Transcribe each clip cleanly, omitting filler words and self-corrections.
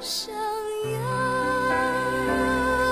想要。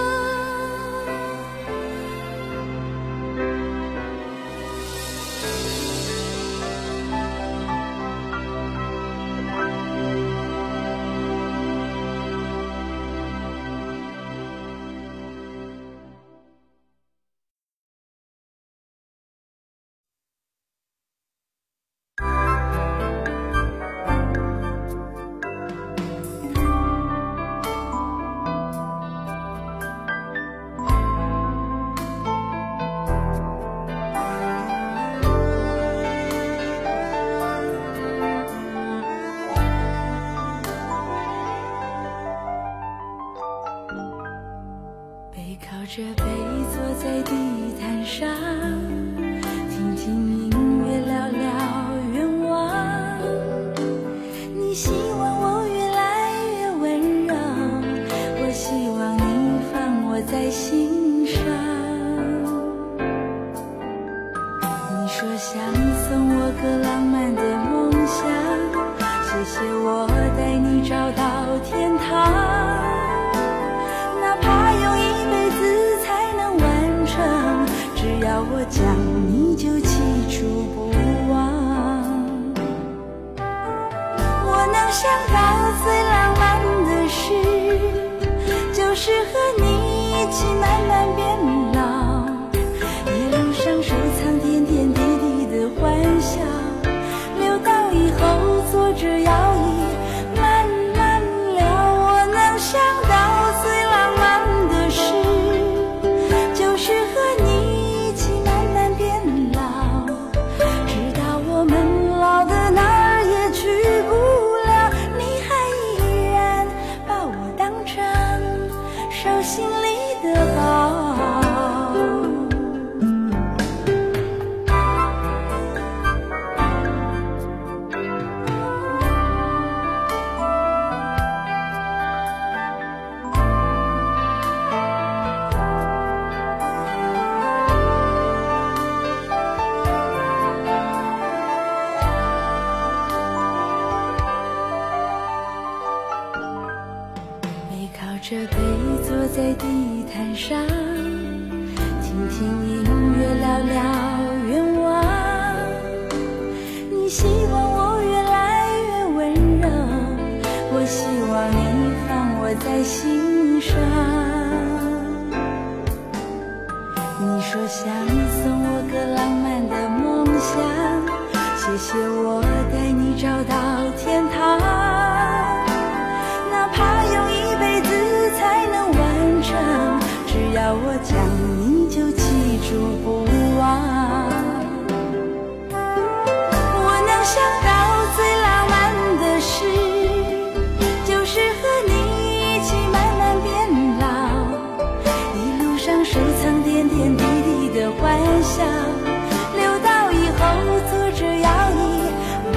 背靠着背坐在地毯上，听听音乐，聊聊愿望。你希望我越来越温柔，我希望你放我在心上。你说想送我个浪漫的梦想，谢谢我带你找到天堂。只要我讲，你就记住不忘。我能想到最浪漫的事，就是和你一起慢慢变老，一路上收藏点点滴滴的欢笑，留到以后坐着摇椅慢慢聊。我能想到最浪漫的事，就是和你心里的宝。背靠着背坐在地毯上，听听音乐，聊聊愿望。你希望我越来越温柔，我希望你放我在心上。你说想送我个浪漫的梦想，谢谢我带你找到天堂。哪怕用一辈子才能完成，只要我讲，你就记住不忘。我能想到最浪漫的事，就是和你一起慢慢变老，一路上收藏点点滴滴的欢笑，留到以后坐着摇椅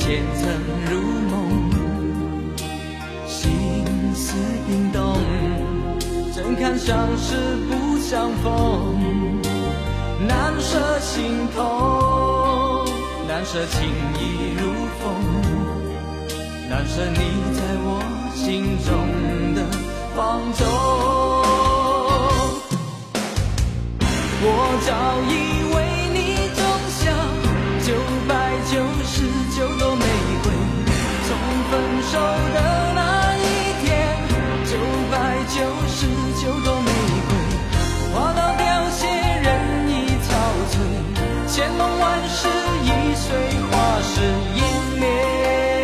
前曾如梦，心思冰冻，怎堪相识不相逢，难舍心头，难舍情意如风，难舍你在我心中的放纵。我早已为你种下999朵玫瑰，从分手的那一天，999朵玫瑰花到凋谢，人已憔悴，千梦万世已随花事湮灭。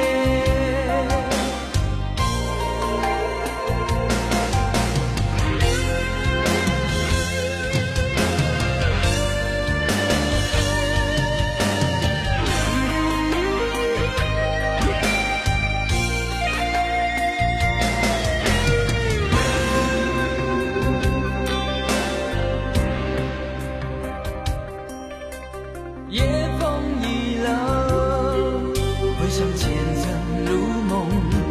夜风已冷，回想前曾如梦，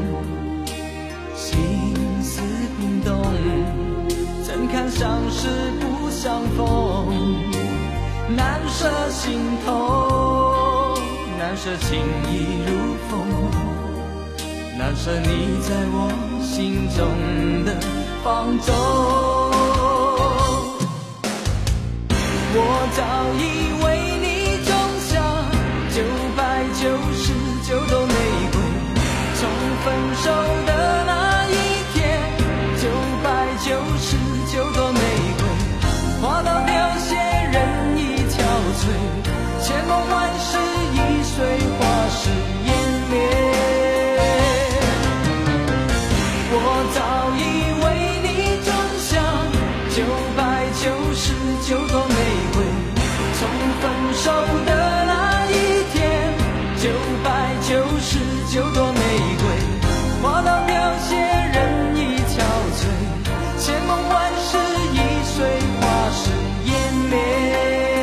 心思冰冻，怎堪相识不相逢，难舍心头，难舍情意如风，难舍你在我心中的放纵。我早已为你种下999朵玫瑰，从分手的那一天，999朵玫瑰花到凋谢，人已憔悴，千梦万世已随花事湮灭。我早已为你种下999朵玫瑰，从分手的那一天，999朵玫瑰花到凋谢，人已憔悴，千梦万世已随花事湮灭。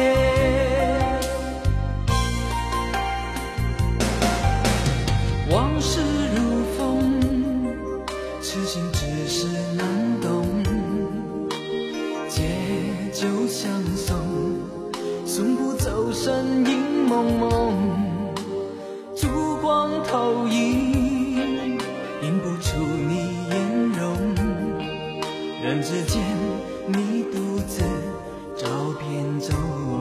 往事如风，痴心只是难懂，借酒相送，送不走身影蒙蒙，烛光投影，映不出你颜容，人之间你独自照片中。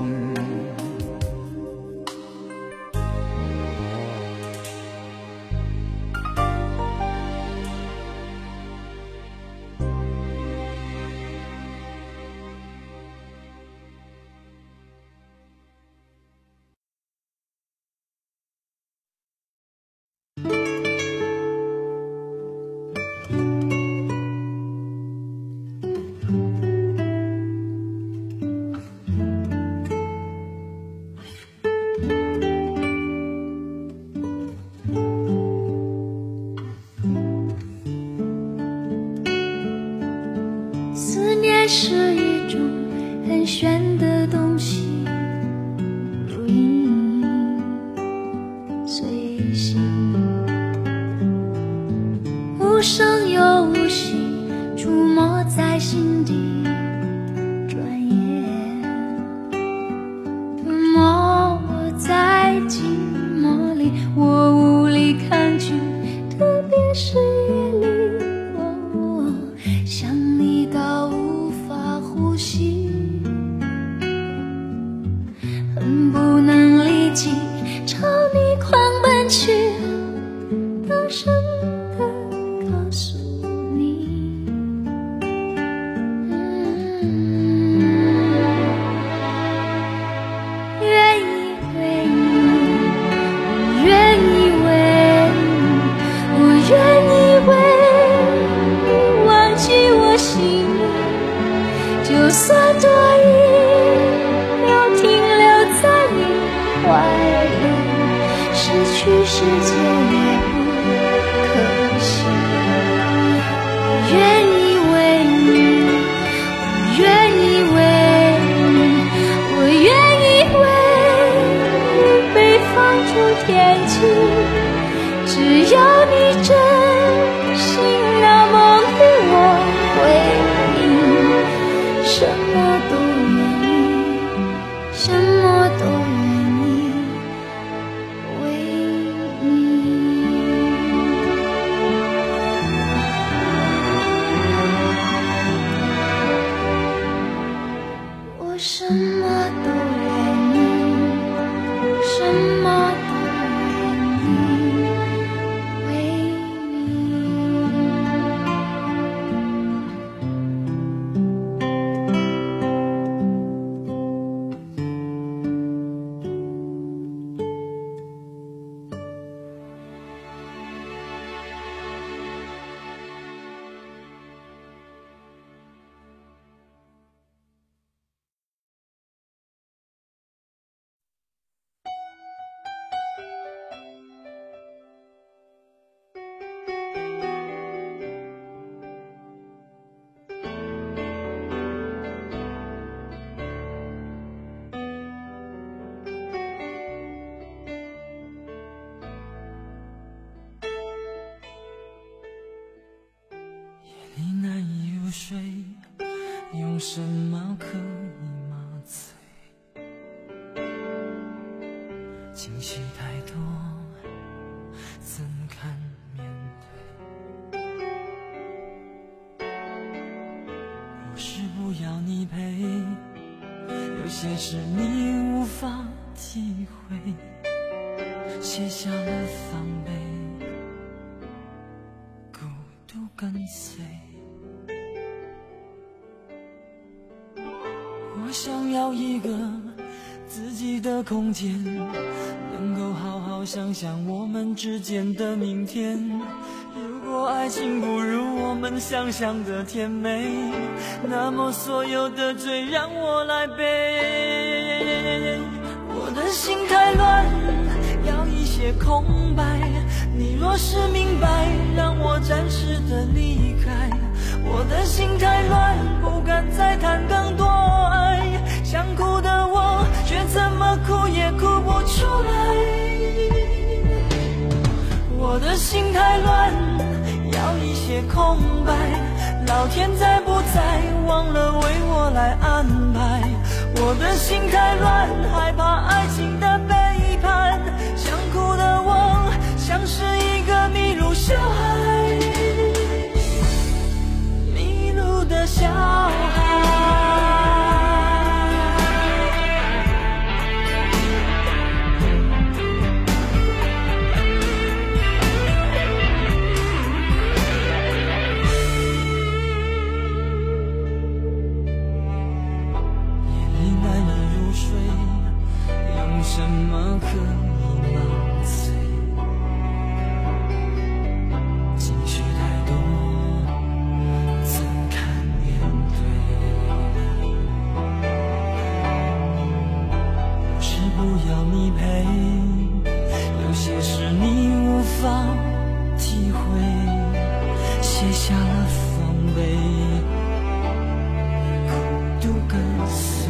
思念是一种很玄的东西，如影随形，无声又无息，出没在心底。转眼吞没我在寂寞里，我无力抗拒，特别是夜里。想你到无法呼吸，恨不能立即朝你狂奔去，大声地告诉你，愿意为你，我愿意为你，我愿意为你忘记我心里，就算多一秒停留在你怀里，失去世界也不可惜。我愿意为你，我愿意为你，我愿意为你被放逐天气，只要你真心，那梦里我为你什么都愿意，什么都愿意为你。我什么都愿意，什么都愿意为你。 睡，用什么可以麻醉？情绪太多，怎堪面对？不是不要你陪，有些事你无法体会，卸下了防备，孤独跟随。我想要一个自己的空间，能够好好想想我们之间的明天。如果爱情不如我们想象的甜美，那么所有的罪让我来背。我的心太乱，要一些空白，你若是明白，让我暂时的离开。我的心太乱，不敢再谈更多爱，想哭的我却怎么哭也哭不出来。我的心太乱，要一些空白，老天在不在忘了为我来安排。我的心太乱，害怕爱情的背叛，想哭的我像是一个迷路小孩，迷路的小孩。什么可以麻醉？情绪太多，怎堪面对？不是不要你陪，有些事你无法体会，卸下了防备，孤独跟随。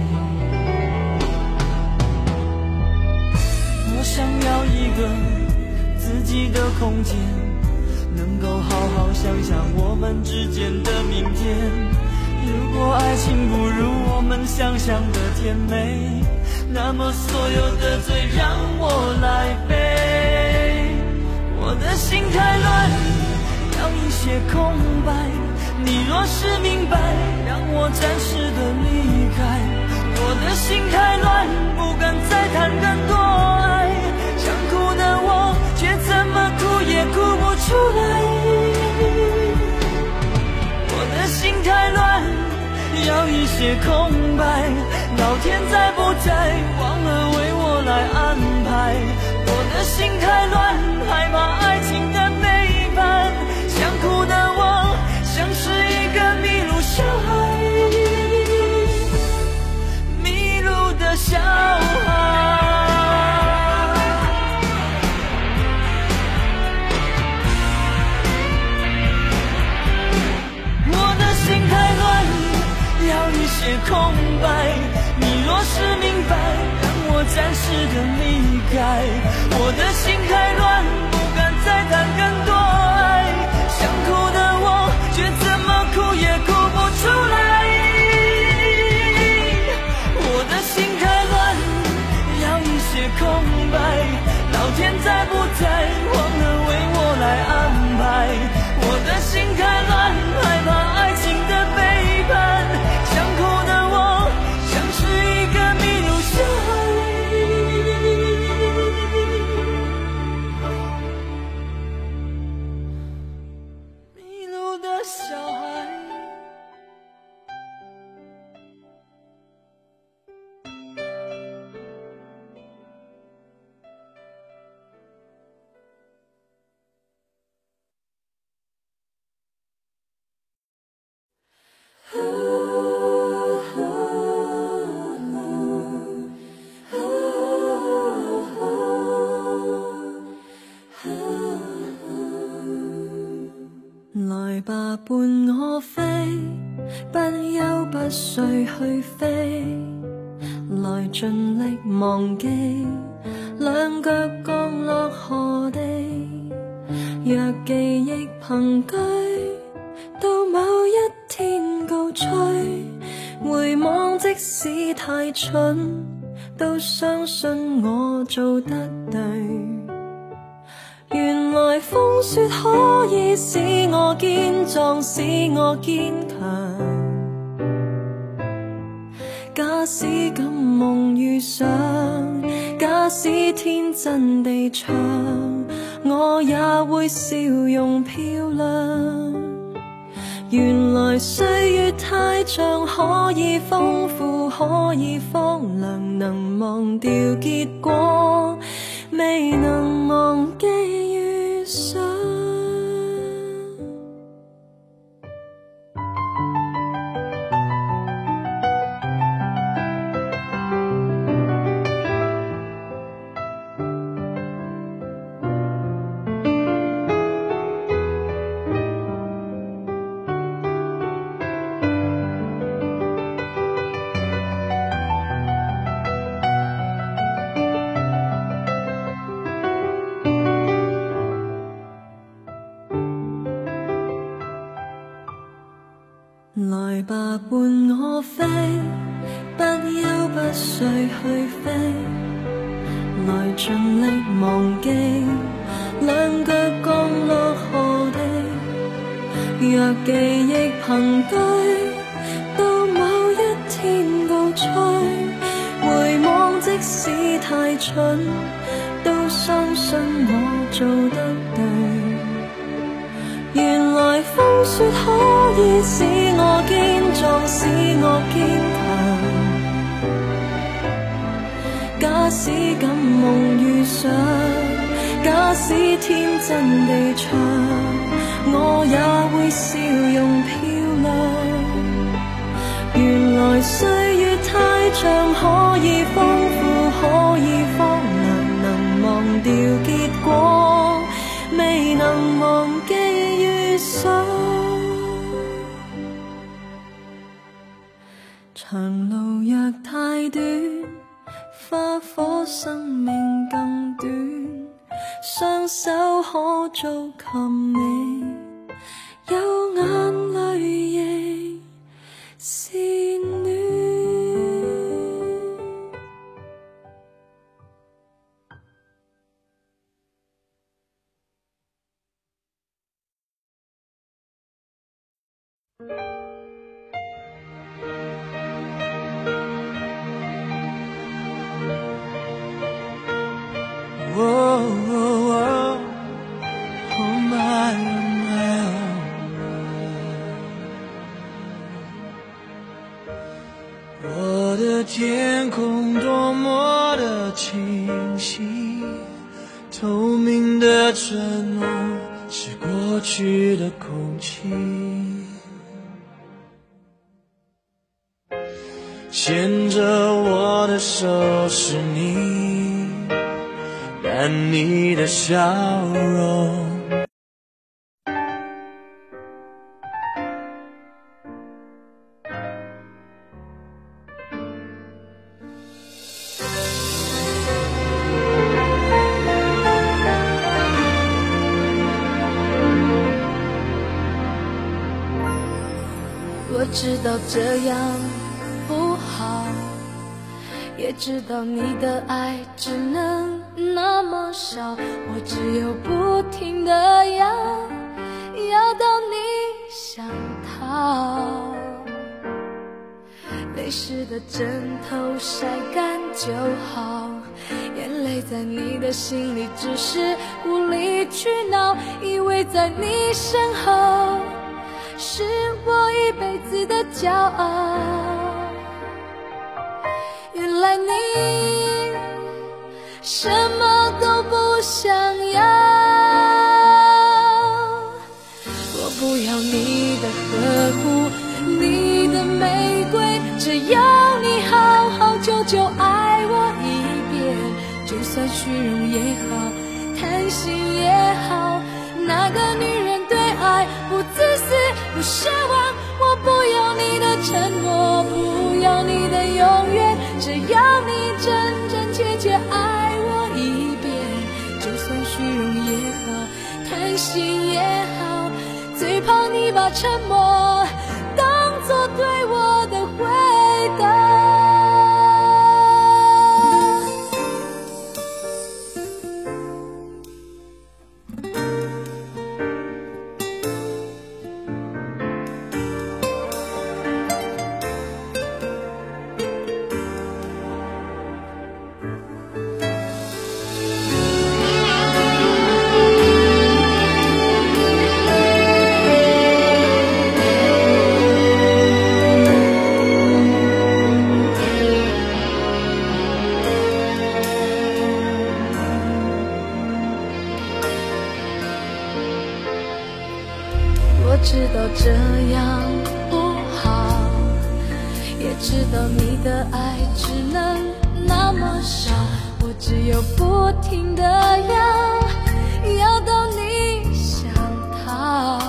我想要一个自己的空间，能够好好想想我们之间的明天。如果爱情不如我们想象的甜美，那么所有的罪让我来背。我的心太乱，要一些空白，你若是明白，让我暂时的离开。我的心太乱，不敢再谈更多爱，想哭的我却怎么哭也哭不出来。我的心太乱，要一些空白，老天在不在忘了为我来安排。我的心太乱，害怕爱情的背叛，想哭的我像是一个迷路小孩，的小孩。我的心太乱，要一些空白，你若是明白，让我暂时的离开，我的心太乱，不敢再谈更多爱，想哭的我却怎么哭也哭不出来，我的心太乱，要一些空白，老天在不在忘了为我来安排，我的心太乱，害怕爱情的背叛，想哭的我像是一个弥留小孩，迷路的小孩。 來吧，伴我飛，不休不睡去飛，來盡力忘記，兩腳降落何地，若記憶憑據，到某一天告吹，回望即使太蠢，都相信我做得對。原來風雪可以使我堅壯，使我堅強。假使敢夢遇上，假使天真地唱，我也會笑容漂亮。原來歲月太長，可以豐富，可以荒涼，能忘掉結果，未能忘記遇上。來吧，伴我飛，不休不睡去飛，來盡力忘記，兩腳降落何地，若記憶憑據，到某一天告吹，回望即使太蠢，都相信我做得對。原來風雪可以使我堅壯，使我堅強。假使敢夢遇上，假使天真地唱，我也會笑容漂亮。原來歲月太長，可以豐富，可以荒涼，能忘掉結果，未能忘記遇上。長路若太短，花火生命更短，雙手可做琴你，有眼淚亦是暖。 我的天空多么的清晰，透明的承诺是过去的空气，牵着我的手是你，但你的笑容知道这样不好，也知道你的爱只能那么少，我只有不停地要到你想逃。泪湿的枕头晒干就好，眼泪在你的心里只是无理取闹，以为在你身后是我一辈子的骄傲。原来你什么都不想要，我不要你的呵护，你的玫瑰，只要你好好久久爱我一遍，就算虚荣也好，贪心也好，那个女人对爱不自私不奢望，我不要你的承诺，不要你的永远，只要你真真切切爱我一遍，就算虚荣也好，贪心也好，最怕你把沉默当作对我的回答。我知道这样不好，也知道你的爱只能那么少，我只有不停地要到你想逃。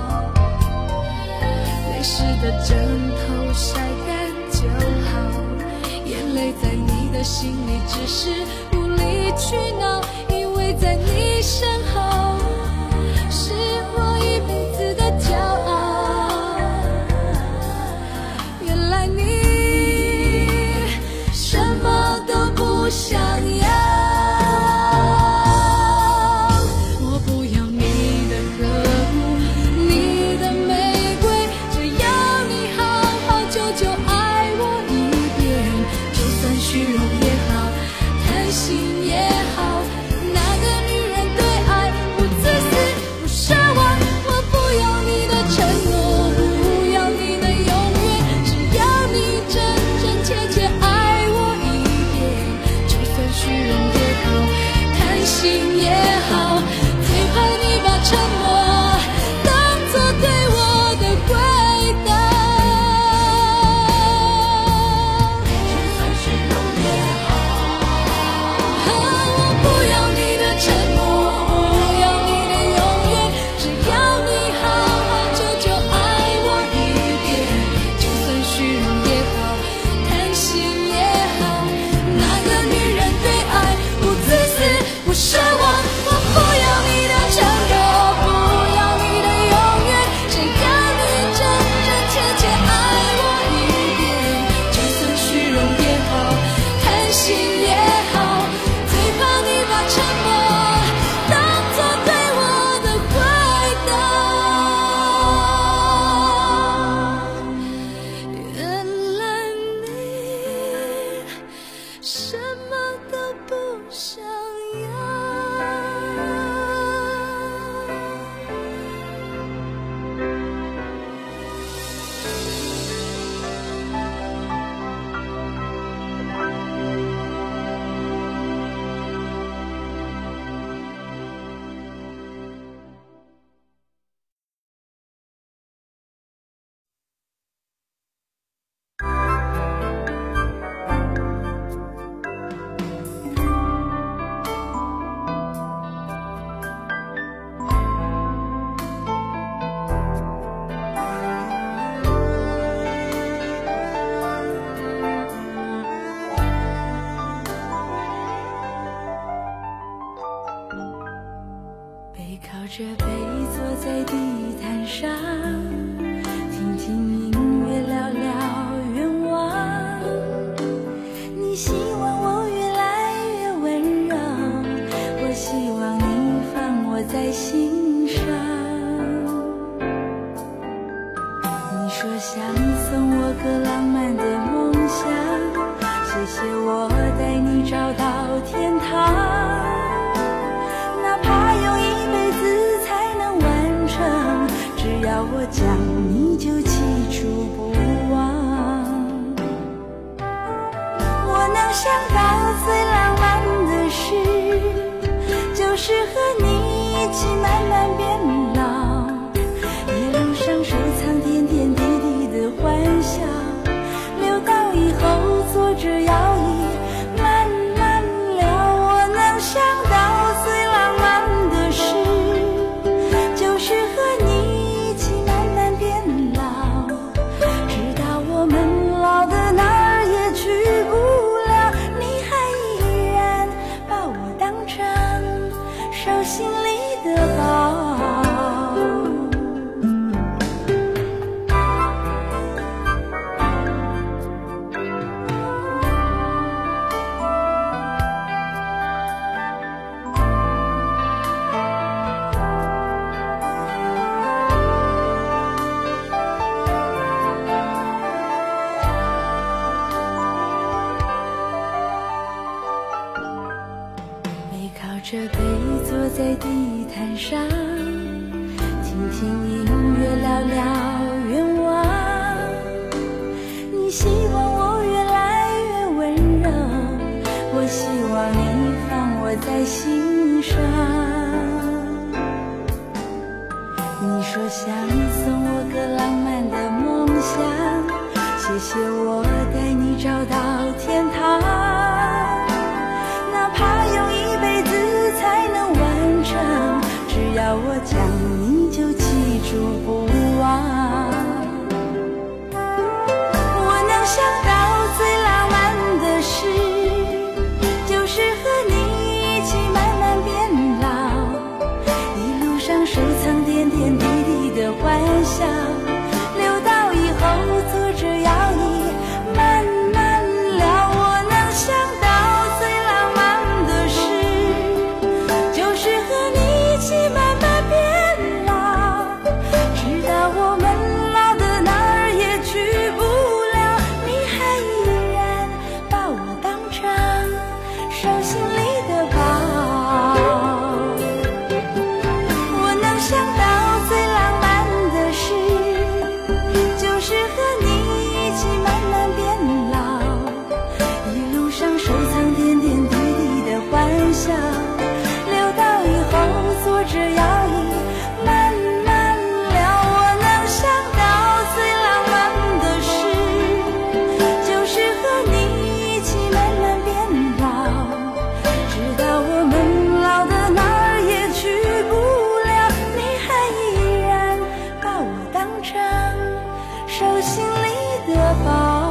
泪湿的枕头晒干就好，眼泪在你的心里只是无理取闹，因为在你身后是我一辈子的骄傲。原来你什么都不想要，我不要你的呵护，你的玫瑰，只要你好好久久爱我一遍，就算虚荣也好，贪心也好，那个女人对爱不自私不奢望，我不要你的承诺，不要你的永远，只要你真真切切爱我一遍，就算虚荣也好，贪心也好，最怕你把沉默当作对我的回答。就算虚荣也好，我不要你的承诺，不要你的永远，只要你好好久久爱我一遍，就算虚荣也好，贪心也好，那个女人对爱不自私不奢望，我不要你的承诺，不要你的永远，只要你真真切切爱我一遍，就算虚荣也好，贪心也好，最怕你把沉默当作对我的回答。原来你什么都不想要。背靠着背坐在地毯上，听听音乐。 讲，你就记住不忘。我能想到最浪漫的事，就是和你一起慢慢变老，一路上收藏点点滴滴的欢笑，留到以后坐着摇椅慢慢聊。我能想到最浪漫的事，就是和你一起慢慢变老，直到我们老的哪儿也去不了，你还依然把我当成手心里的宝。这杯坐在地毯上，听听音乐，聊聊愿望。你希望我越来越温柔，我希望你放我在心上。你说想送我个浪漫的梦想，谢谢我带你找到天堂，哪怕用一辈子才能完成，只要我讲，你就记住不忘。我能想到最浪漫的事，就是和你一起慢慢变老，一路上收藏点点滴滴的欢笑，留到以后坐着摇椅慢慢聊。我能想到最浪漫的事，就是和你一起慢慢变老，直到我们老的哪儿也去不了，你还依然把我当成手心里的宝。我能想到最浪漫的事，就是和你一起慢慢变老，一路上收藏点点滴滴的欢笑，留到以后坐着摇椅慢慢聊。我能想到最浪漫的事，就是和你一起慢慢变老，直到我们老的哪儿也去不了，你还依然把我当成手心里的宝。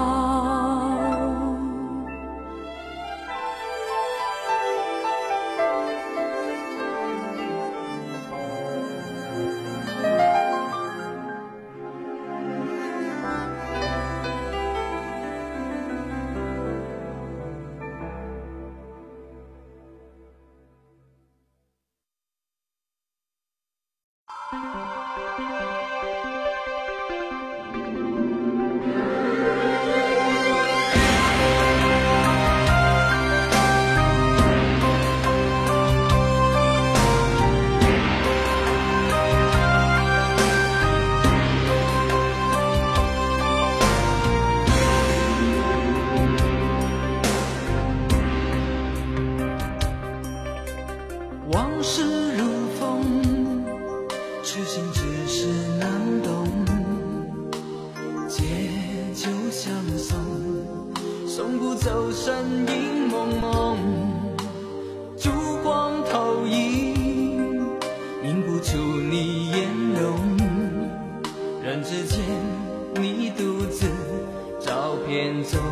往事如风，痴心只是难懂，借酒相送，送不走身影蒙蒙，烛光投影，映不出你颜容，人之间你独自照片中，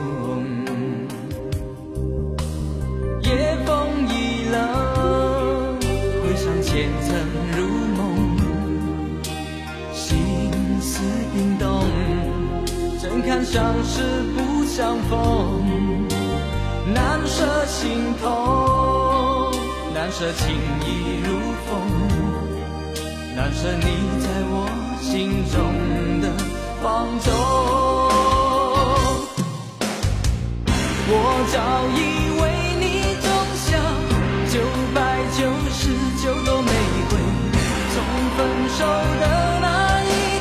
夜风已冷，回想前尘如梦，心思冰冻，怎堪相识不相逢，难舍心痛，难舍情意如风，难舍你在我心中的放纵。我早已为你种下999朵玫瑰，从分手的那一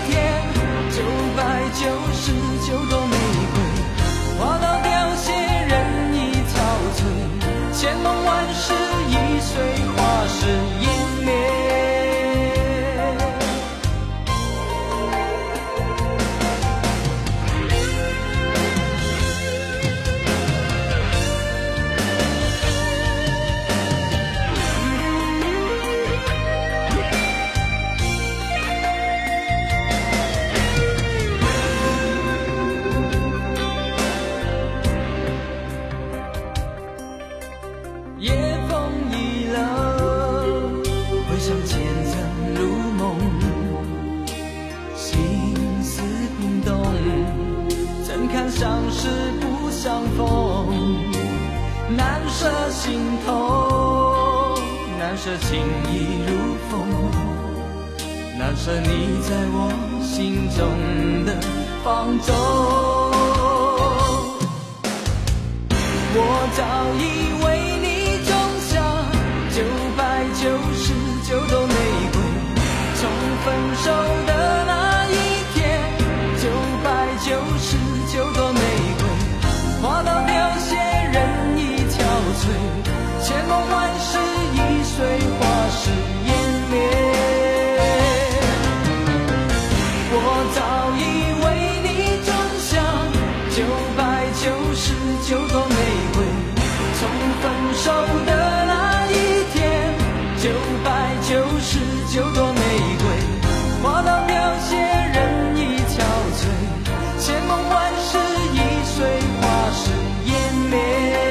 夜风已冷，回想前曾如梦，心思冰冻，怎堪相识不相逢，难舍心头，难舍情意如风，难舍你在我心中的放纵。我早已为你种下999朵玫瑰，从分手的那一天，999朵玫瑰花到凋谢，人已憔悴，千梦万世已随花事湮灭。我早已为你种下999朵玫瑰，从分手的那一天，999朵玫瑰花到凋谢，人已憔悴，千梦万世已随花事湮灭。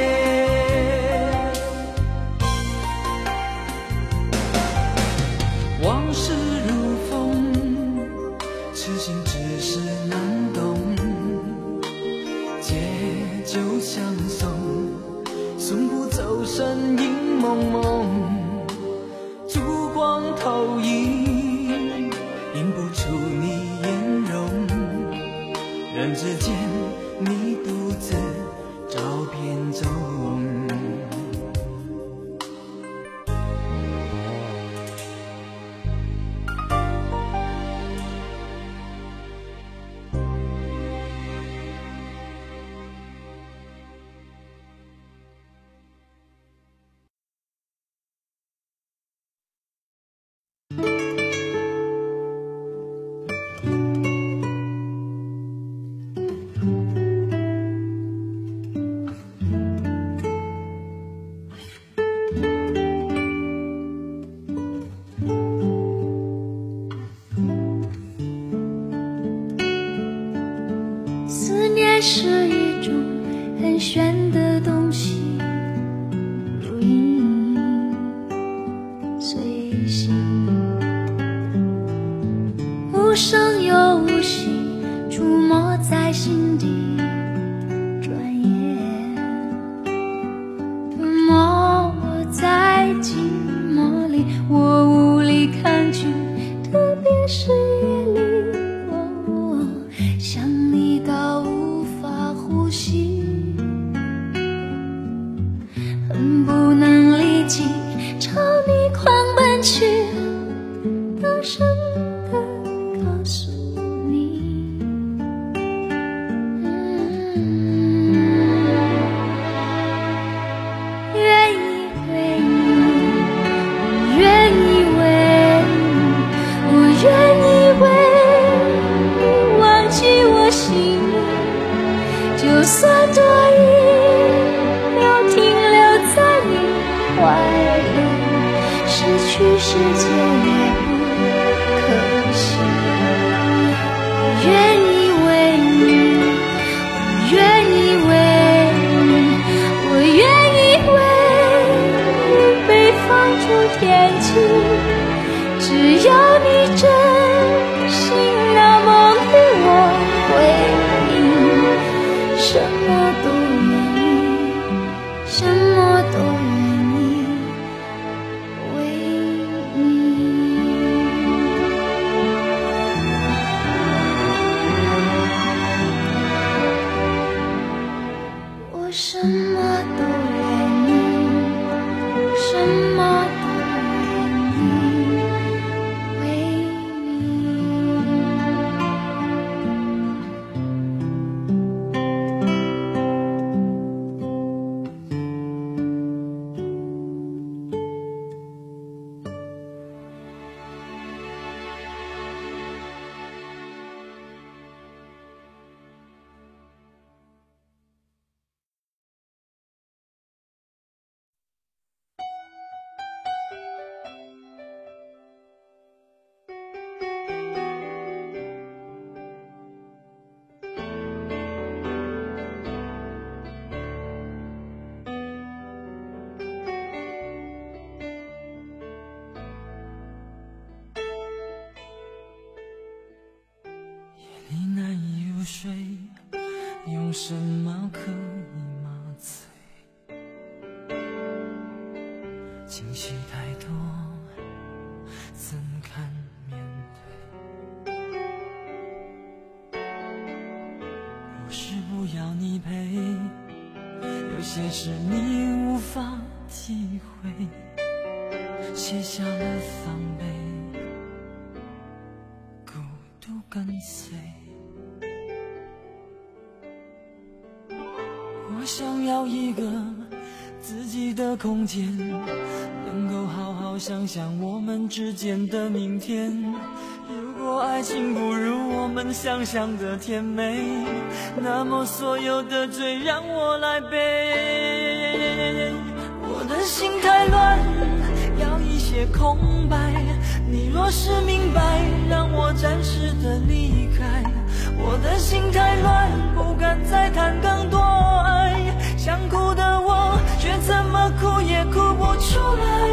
往事如风，痴心只是难懂，借酒相送，送不走身影蒙蒙，烛光投影，映不出你颜容，人之间你独自照片中。 思念是一种很玄的东西，如影随形，无声又无息，出没在心底。转眼吞没我在寂寞里，我无力抗拒，特别是夜里，想你到无法呼吸，恨不能立即朝你狂奔去，大声地告诉你，愿意为你，我愿意为你，我愿意为你忘记我心里，就算多一秒停留在你怀里，失去世界也不可惜。我愿意为你，我愿意为你，我愿意为你被放逐天际，只要你真心那么对我回应，什么都愿意，什么都愿意为你。我什么都愿意，什么都愿意为什么可以麻醉？情绪太多，怎堪面对？不是不要你陪，有些事你无法体会，卸下了防备，孤独跟随。我想要一个自己的空间，能够好好想想我们之间的明天。如果爱情不如我们想象的甜美，那么所有的罪让我来背。我的心太乱，要一些空白，你若是明白，让我暂时的离开。我的心太乱，不敢再谈更多爱，想哭的我却怎么哭也哭不出来。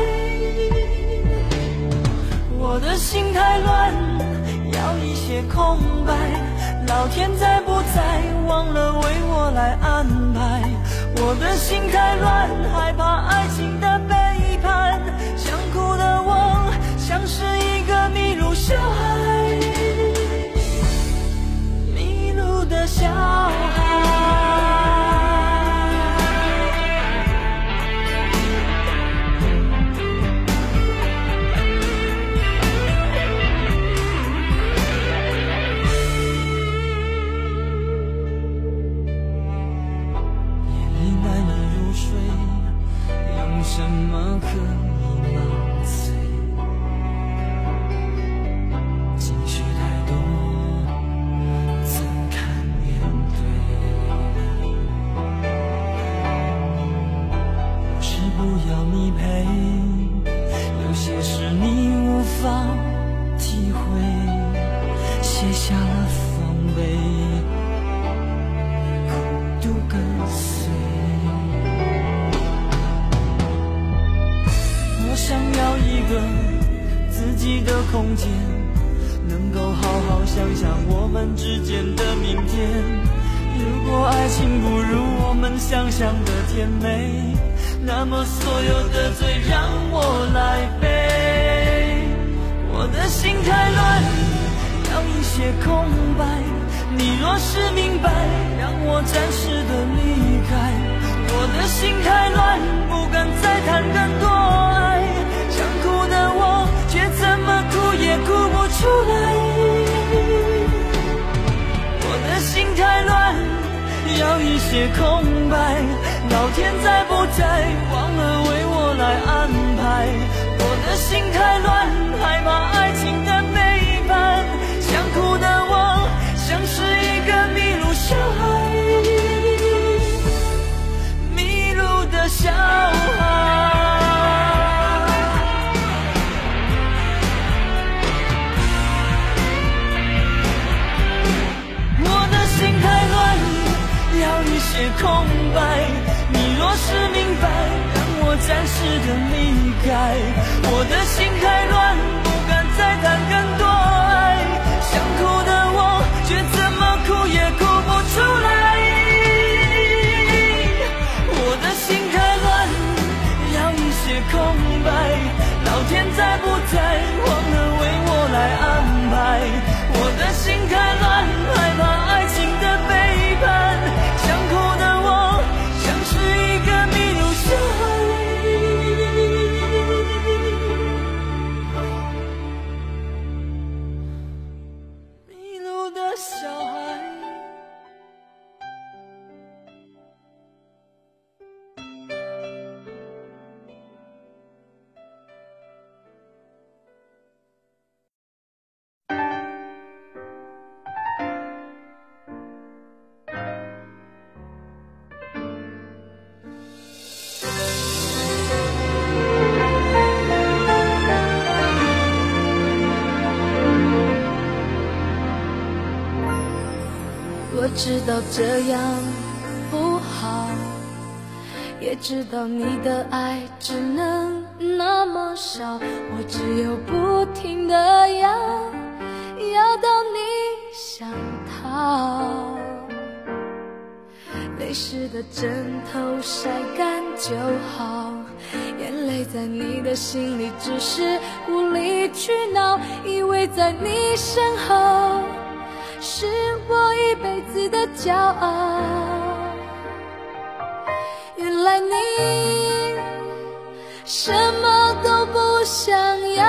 我的心太乱，要一些空白，老天在不在忘了为我来安排。我的心太乱，害怕爱情的背叛，想哭的我像是一个迷路小孩，迷路的小孩。什么可以麻醉？情绪太多，怎堪面对？不是不要你陪，有些事你无法体会，卸下了防备，孤独跟随。我想要一个自己的空间，能够好好想想我们之间的明天。如果爱情不如我们想象的甜美，那么所有的罪让我来背。我的心太乱，要一些空白，你若是明白，让我暂时的离开。我的心太乱，不敢再谈更多爱，想哭的我却怎么哭也哭不出来。我的心太乱，要一些空白，老天在不在忘了为我来安排。我的心太乱，害怕爱情的背叛，想哭的我像是一个迷路小孩，小孩。我的心太乱，要一些空白，你若是明白，让我暂时的离开。我的心太乱，不敢再谈更多爱，想哭的我却怎么哭也哭不出来。空白，老天在不在忘了为我来安排。我的心太乱，害怕爱情的背叛，想哭的我像是一个迷路小孩，迷路的小孩。 我知道这样不好，也知道你的爱只能那么少，我只有不停地要到你想逃。 泪湿的枕头晒干就好，眼泪在你的心里只是无理取闹，以为在你身后是我一辈子的骄傲。原来你什么都不想要，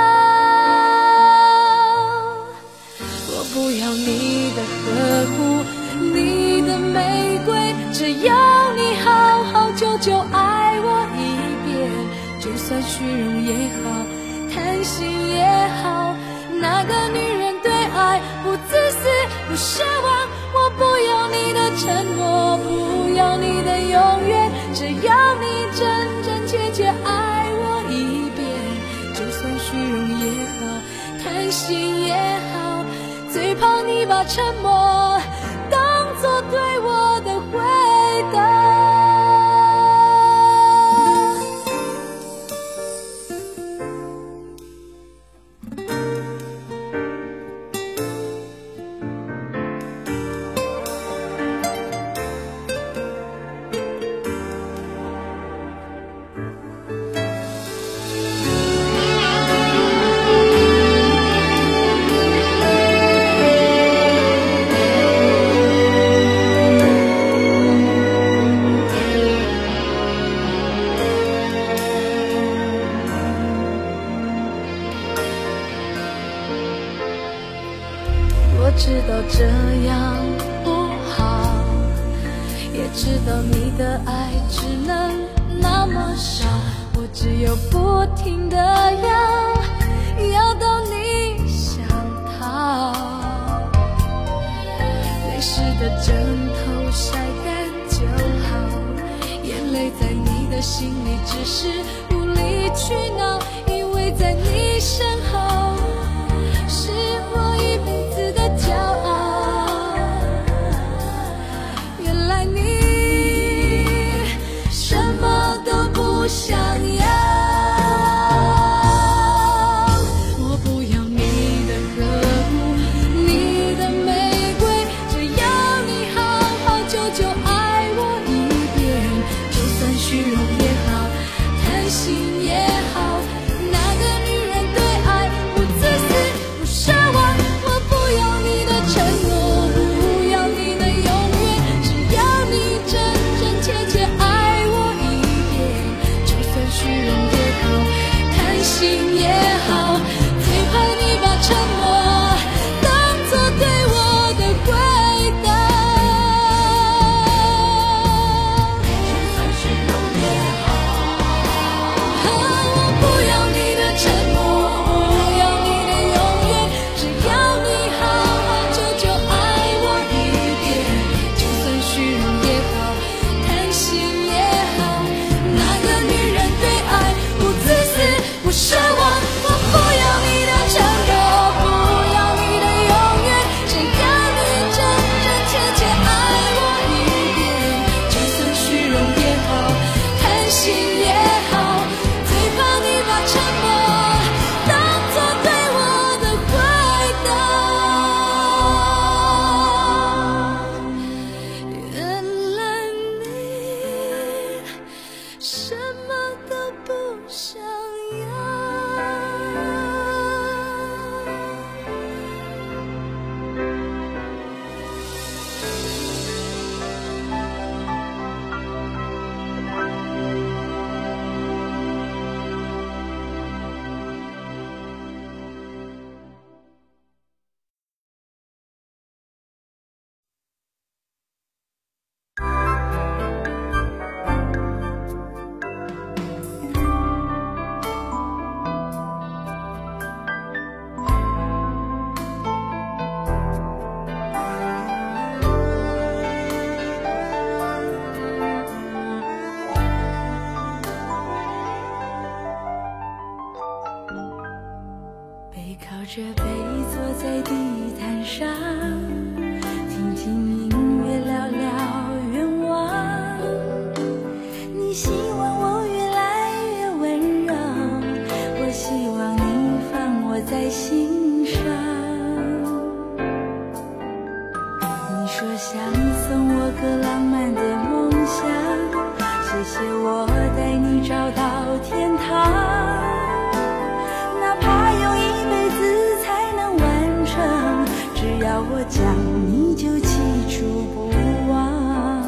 我不要你的呵护，你的玫瑰，只要你好好久久爱我一遍，就算虚荣也好，贪心也好，那个女人对爱不自私不奢望，我不要你的承诺，不要你的永远，只要你真真切切爱我一遍，就算虚荣也好，贪心也好，最怕你把沉默当作对我的回答。我知道这样不好，也知道你的爱只能那么少，我只有不停地要到你想逃。泪湿的枕头晒干就好，眼泪在你的心里只是无理取闹，因为在你身后是我一辈子的骄傲。原来你什么都不想要，我不要你的呵护，你的玫瑰，只要你好好久久爱我一遍，就算虚荣也好，贪心也好，那个女人对爱不自私不奢望，我不要你的承诺，不要你的永远，只要你真真切切爱我一遍，就算虚荣也好，贪心也好，最怕你把沉默当作对我的回答。就算虚荣也好，我不要你的承诺，不要你的永远，只要你好好久久爱我一遍，就算虚荣也好，贪心也好，那个女人对爱不自私不奢望，我不要你的承诺，不要你的永远，只要你真真切切爱我一遍，就算虚荣也好，贪心也好，最怕你把沉默当作对我的回答。原来你什么都不想要。背靠着背坐在地毯上，听听音乐，聊聊愿望。你希望我越来越温柔，我希望你放我在心上。你说想送我个浪漫的梦我讲，你就记住不忘。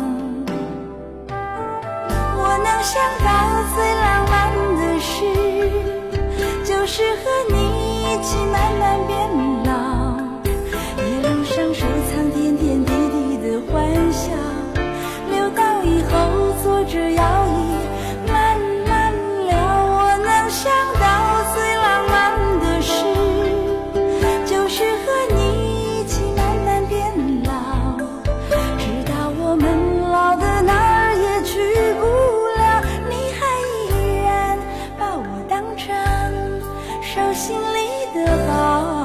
我能想到最浪漫的事，就是和你一起慢慢变老，一路上收藏点点滴滴的欢笑，留到以后坐着摇椅慢慢聊。我能想到最浪漫的事，就是和你一起慢慢变老，直到我们老的哪儿也去不了，你还依然把我当成手心里的宝。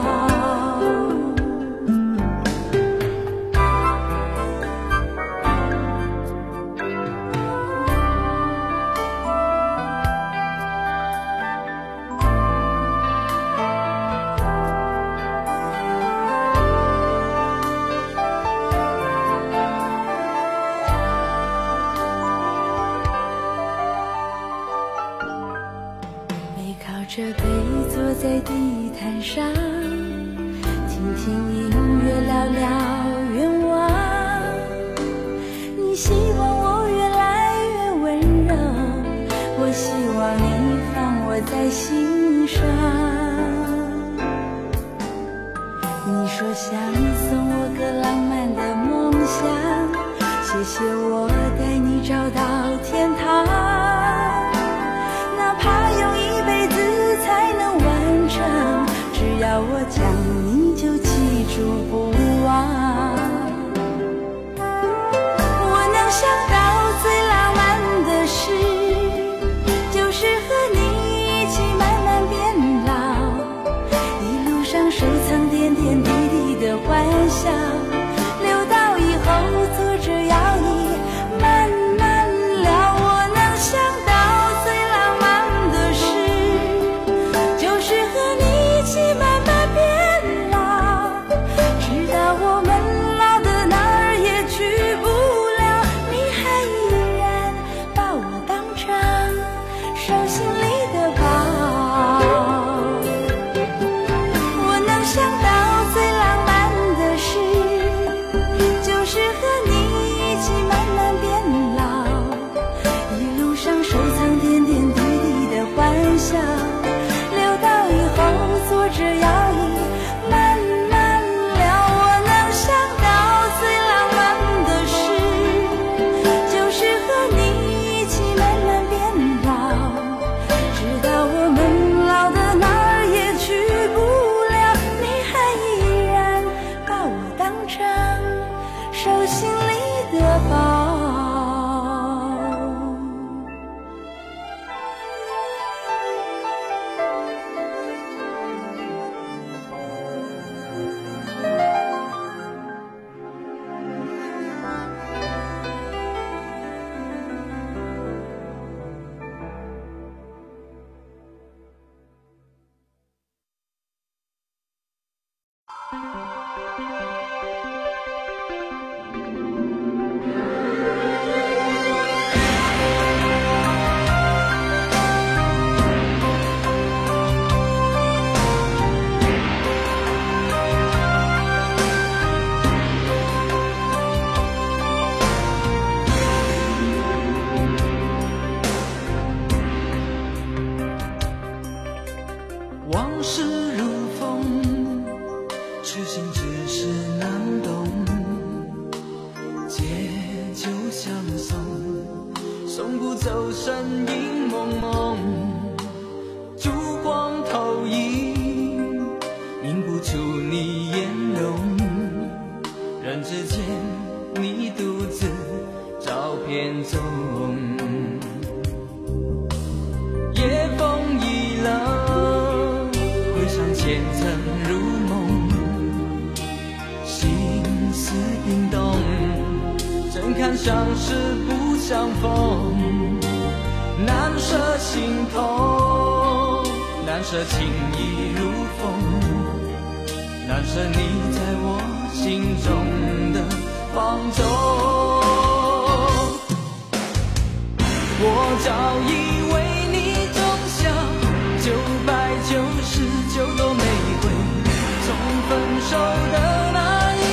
这杯坐在地毯上，听听音乐，聊聊愿望。你希望我越来越温柔，我希望你放我在心上。你说想送我个浪漫的梦想，谢谢我带你找到天堂，哪怕用一辈子才能完成，只要我讲，你就记住不忘。我能想到最浪漫的事，就是和你一起慢慢变老，一路上收藏点点滴滴的欢笑，留到以后坐着摇椅慢慢聊。我能想到最浪漫的事，就是和你一起慢慢变老，直到我们老的哪儿也去不了，你还依然把我当成手心里的宝。我能想到最浪漫的事，就是和你一起慢慢变老，一路上收藏点点滴滴的欢笑，留到以后坐着摇椅慢慢聊。我能想到最浪漫的事，就是和你一起慢慢变老，直到我们老的哪儿也去不了，你还依然把我当成手心里的宝。 往事如风，痴心只是难懂。借酒相送，送不走身影蒙蒙。烛光投影，映不出你颜容。人之间，你独自照片中。夜风已冷，回想前曾如梦，心思冰冻，怎堪相识不相逢？难舍心痛，难舍情意如风，难舍你在我心中的放纵。我早已为你种下999朵玫瑰，从分手的那一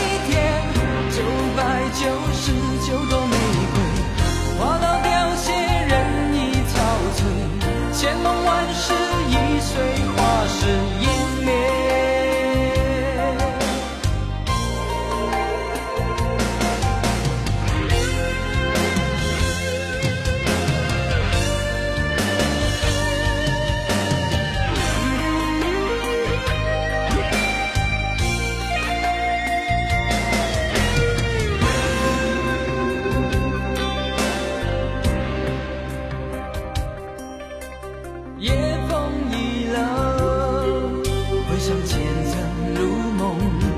意了。回想前曾如梦，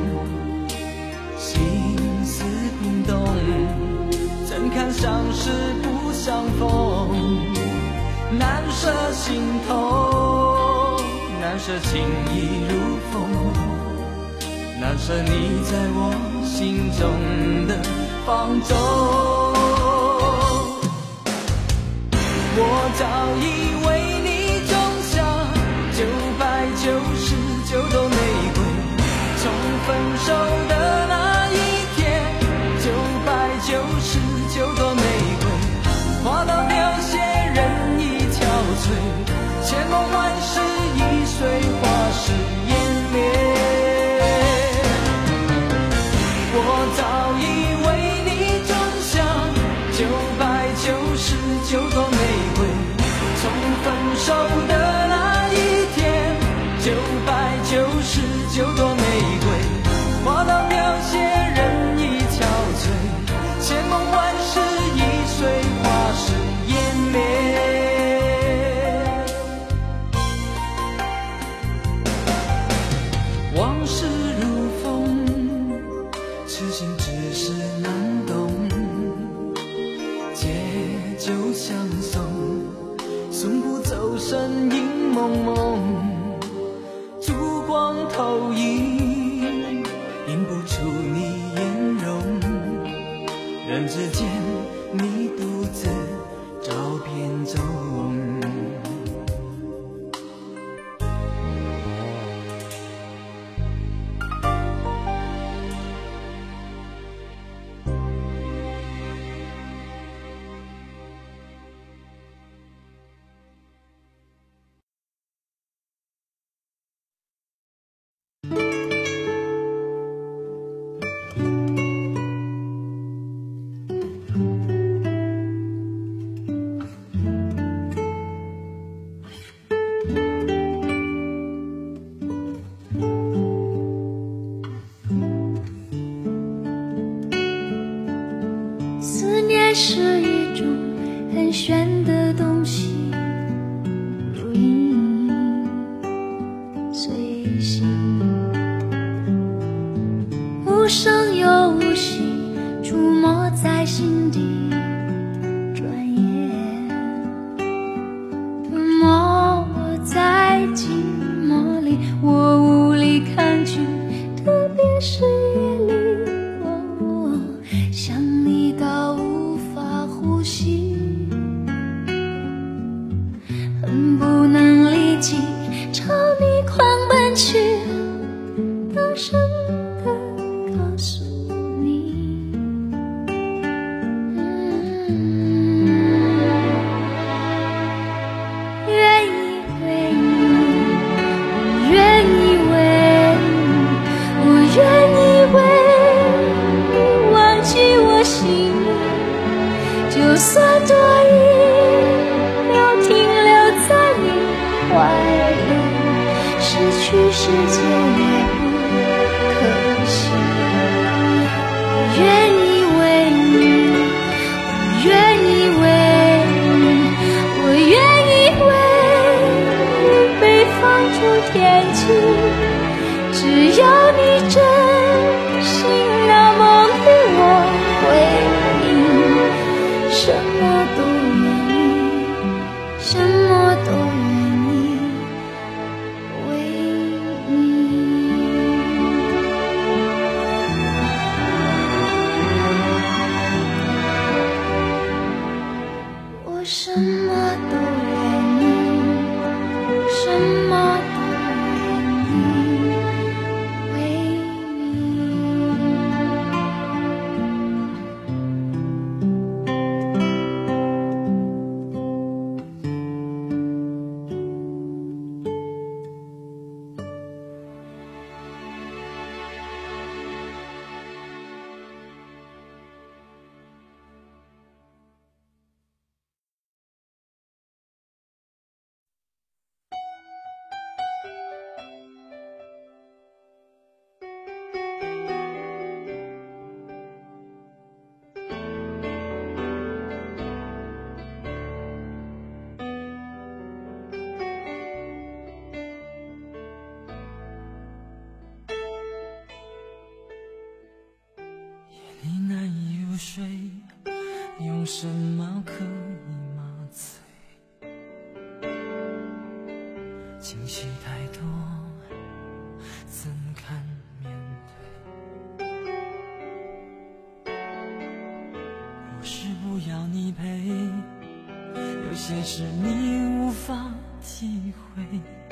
心思频动，怎堪相识不相逢，难舍心头，难舍情意如风，难舍你在我心中的放纵。我早已为你种下999朵玫瑰，从分手的那一天，999朵玫瑰花到凋谢，人已憔悴，千梦万世已随花事湮灭。我早已为你种下999朵玫瑰，从分手的那一天，999朵玫瑰花到凋谢，人已憔悴，千梦万世已随花事湮灭。往事如风，痴心只是难懂，借酒相送，送不走身影蒙蒙，烛光投影，映不出你颜容，人之间你独自照片中。 思念是一种很玄的东西，如影随形，无声又无息，出没在心底。转眼吞没我在寂寞里，我无力抗拒，特别是夜里，想你到无法呼吸，恨不能立即朝你狂奔去，大声地告诉你，愿意为你，我愿意为你，我愿意为你忘记我心里，就算多一秒停留在你怀里，失去世界也不可惜。我愿意为你，我愿意为你，我愿意为你被放逐天际，只要你真心那么对我回应，什么都愿意，什么都愿意为你。我什么都愿意，什么都愿意为你。 水，用什么可以麻醉？情绪太多，怎堪面对？不是不要你陪，有些事你无法体会。